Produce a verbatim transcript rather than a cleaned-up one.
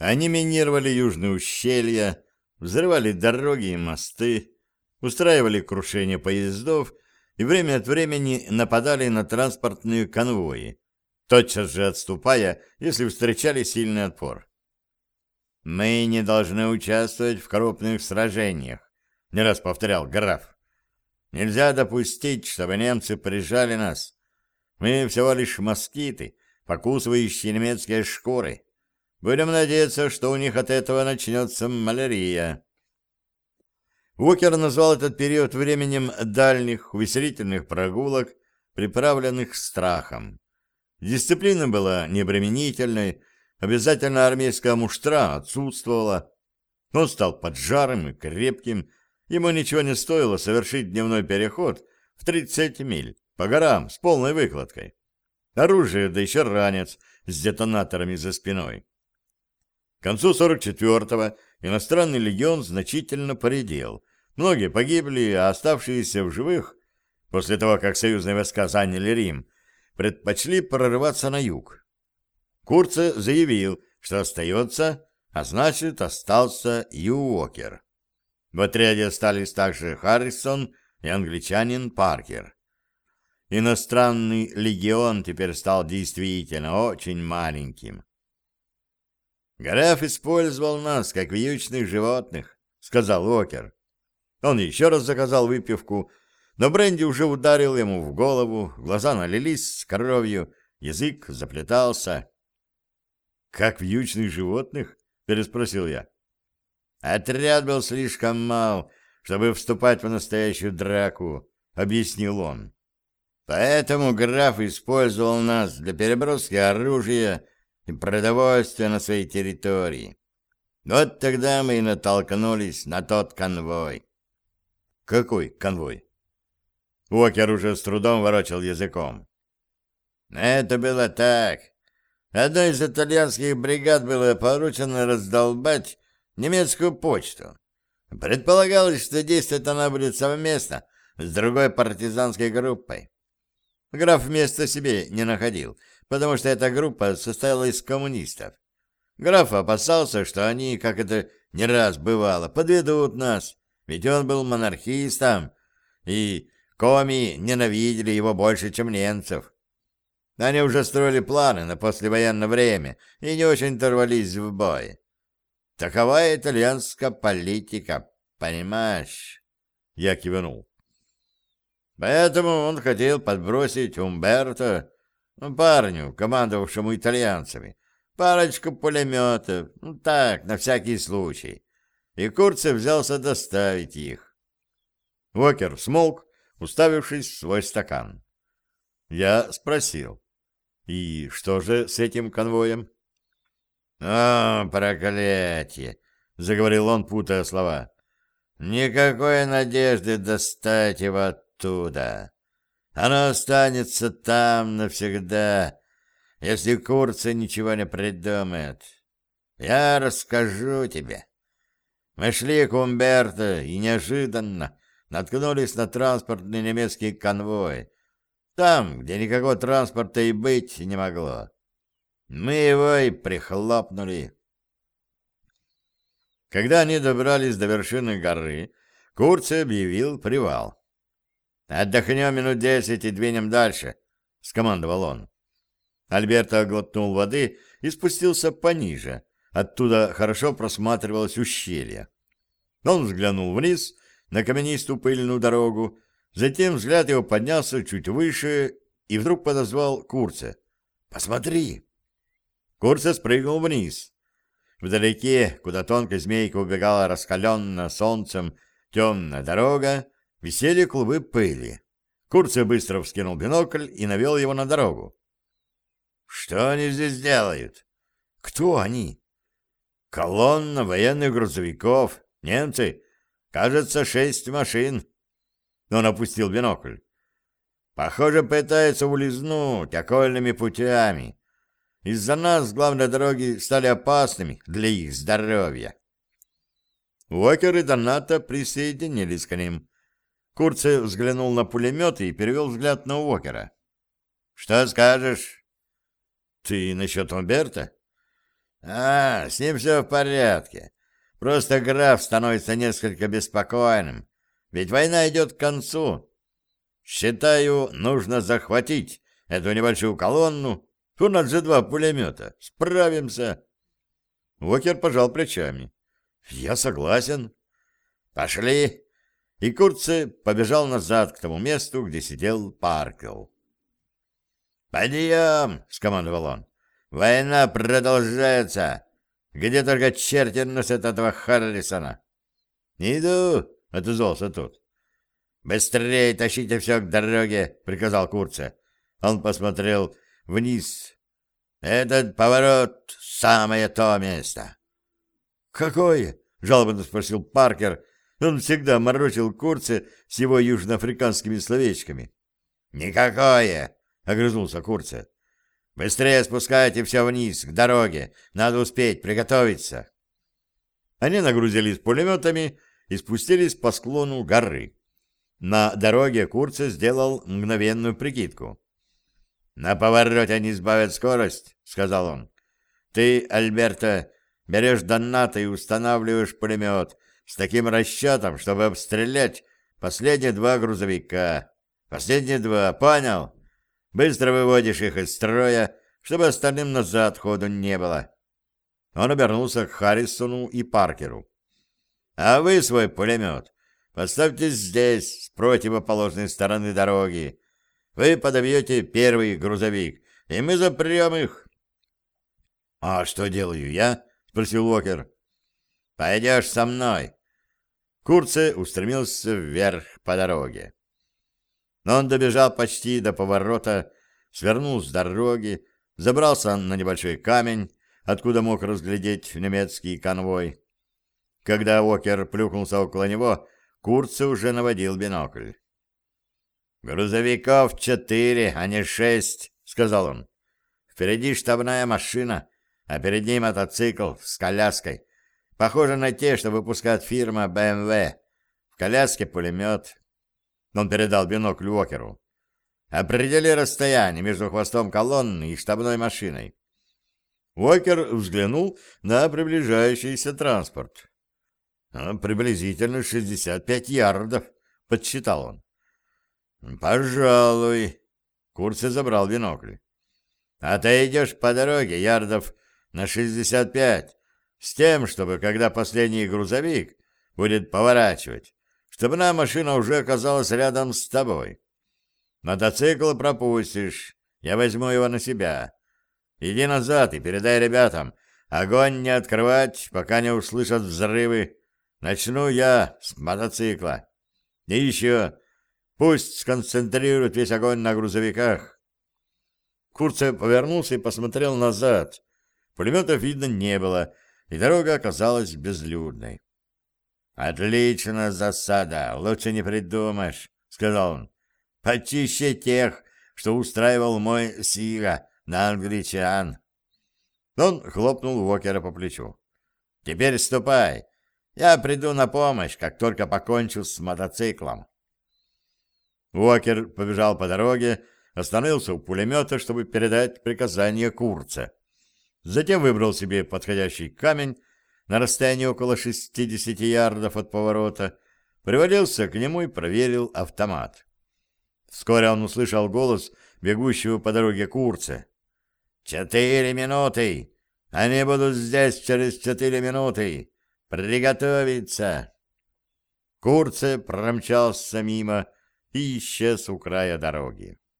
Они минировали южные ущелья, взрывали дороги и мосты, устраивали крушение поездов и время от времени нападали на транспортные конвои, тотчас же отступая, если встречали сильный отпор. «Мы не должны участвовать в крупных сражениях», — не раз повторял граф. «Нельзя допустить, чтобы немцы прижали нас. Мы всего лишь москиты, покусывающие немецкие шкуры. Будем надеяться, что у них от этого начнется малярия». Уокер назвал этот период временем дальних увеселительных прогулок, приправленных страхом. Дисциплина была необременительной, обязательно армейская муштра отсутствовала. Он стал поджарым и крепким, ему ничего не стоило совершить дневной переход в тридцать миль по горам с полной выкладкой. Оружие, да еще ранец с детонаторами за спиной. К концу сорок четвёртого иностранный легион значительно поредел. Многие погибли, а оставшиеся в живых, после того, как союзные войска заняли Рим, предпочли прорываться на юг. Курце заявил, что остается, а значит, остался и Уокер. В отряде остались также Харрисон и англичанин Паркер. Иностранный легион теперь стал действительно очень маленьким. «Граф использовал нас, как вьючных животных», — сказал Уокер. Он еще раз заказал выпивку, но бренди уже ударил ему в голову, глаза налились кровью, язык заплетался. «Как вьючных животных?» — переспросил я. «Отряд был слишком мал, чтобы вступать в настоящую драку», — объяснил он. «Поэтому граф использовал нас для переброски оружия и продовольствия на своей территории. Вот тогда мы и натолкнулись на тот конвой». «Какой конвой?» Уокер уже с трудом ворочал языком. «Это было так. Одной из итальянских бригад было поручено раздолбать немецкую почту. Предполагалось, что действовать она будет совместно с другой партизанской группой. Граф места себе не находил, потому что эта группа состояла из коммунистов. Граф опасался, что они, как это не раз бывало, подведут нас, ведь он был монархистом, и коми ненавидели его больше, чем немцев. Они уже строили планы на послевоенное время и не очень-то рвались в бой. Такова итальянская политика, понимаешь?» Я кивнул. Поэтому он хотел подбросить Умберто, ну, парню, командовавшему итальянцами, парочку пулеметов, ну так, на всякий случай. И Курце взялся доставить их. Уокер смолк, уставившись в свой стакан. Я спросил: «И что же с этим конвоем?» «О, проклятие!» — заговорил он, путая слова. «Никакой надежды достать его оттуда. Оно останется там навсегда, если Курце ничего не придумает. Я расскажу тебе. Мы шли к Умберто и неожиданно наткнулись на транспортный немецкий конвой, там, где никакого транспорта и быть не могло. Мы его и прихлопнули». Когда они добрались до вершины горы, Курце объявил привал. «Отдохнем минут десять и двинем дальше», — скомандовал он. Альберто глотнул воды и спустился пониже. Оттуда хорошо просматривалось ущелье. Он взглянул вниз на каменистую пыльную дорогу, затем взгляд его поднялся чуть выше и вдруг подозвал Курце. «Посмотри!» Курце спрыгнул вниз. Вдалеке, куда тонкой змейкой убегала раскаленная солнцем темная дорога, висели клубы пыли. Курце быстро вскинул бинокль и навел его на дорогу. «Что они здесь делают?» «Кто они?» «Колонна военных грузовиков. Немцы. Кажется, шесть машин». Он опустил бинокль. «Похоже, пытаются улизнуть окольными путями. Из-за нас главные дороги стали опасными для их здоровья». Уокер и Доната присоединились к ним. Курце взглянул на пулемет и перевел взгляд на Уокера. «Что скажешь?» «Ты насчет Умберто?» А, с ним все в порядке. Просто граф становится несколько беспокойным, ведь война идет к концу. Считаю, нужно захватить эту небольшую колонну. У нас же два пулемета. Справимся. Уокер пожал плечами. Я согласен. Пошли. И Курце побежал назад к тому месту, где сидел Паркл. «Подъем!» — скомандовал он. «Война продолжается. Где только черти носят этого Харрисона». «Иду!» — отозвался тот. «Быстрее тащите все к дороге!» — приказал Курце. Он посмотрел вниз. «Этот поворот — самое то место». «Какое?» — жалобно спросил Паркер. Он всегда морочил Курце с его южноафриканскими словечками. «Никакое!» — огрызнулся Курце. «Быстрее спускайте все вниз, к дороге. Надо успеть приготовиться». Они нагрузились пулеметами и спустились по склону горы. На дороге Курце сделал мгновенную прикидку. «На повороте они сбавят скорость», — сказал он. «Ты, Альберто, берешь доната и устанавливаешь пулемет с таким расчетом, чтобы обстрелять последние два грузовика. Последние два, понял? Быстро выводишь их из строя, чтобы остальным назад ходу не было». Он обернулся к Харрисону и Паркеру. «А вы свой пулемет поставьте здесь, с противоположной стороны дороги. Вы подобьете первый грузовик, и мы запрем их». «А что делаю я?» — спросил Уокер. «Пойдешь со мной». Курце устремился вверх по дороге. Но он добежал почти до поворота, свернул с дороги, забрался на небольшой камень, откуда мог разглядеть немецкий конвой. Когда Уокер плюхнулся около него, Курце уже наводил бинокль. «Грузовиков четыре, а не шесть», — сказал он. «Впереди штабная машина, а перед ней мотоцикл с коляской. Похоже на те, что выпускает фирма бэ эм вэ. В коляске пулемет». Он передал бинокль Уокеру. «Определи расстояние между хвостом колонны и штабной машиной». Уокер взглянул на приближающийся транспорт. «Приблизительно шестьдесят пять ярдов», — подсчитал он. «Пожалуй». Курце забрал бинокль. «А ты идешь по дороге ярдов на шестьдесят пять, с тем, чтобы, когда последний грузовик будет поворачивать, чтобы на машина уже оказалась рядом с тобой. Мотоцикл пропустишь, я возьму его на себя. Иди назад и передай ребятам, огонь не открывать, пока не услышат взрывы. Начну я с мотоцикла. И еще, пусть сконцентрируют весь огонь на грузовиках». Курце повернулся и посмотрел назад. Пулеметов видно не было, и дорога оказалась безлюдной. «Отлично, засада, лучше не придумаешь», — сказал он. «Почище тех, что устраивал мой Сига на англичан». Он хлопнул Уокера по плечу. «Теперь ступай, я приду на помощь, как только покончу с мотоциклом». Уокер побежал по дороге, остановился у пулемета, чтобы передать приказание Курце. Затем выбрал себе подходящий камень на расстоянии около шестидесяти ярдов от поворота, привалился к нему и проверил автомат. Вскоре он услышал голос бегущего по дороге Курце. «Четыре минуты! Они будут здесь через четыре минуты! Приготовиться!» Курце промчался мимо и исчез у края дороги.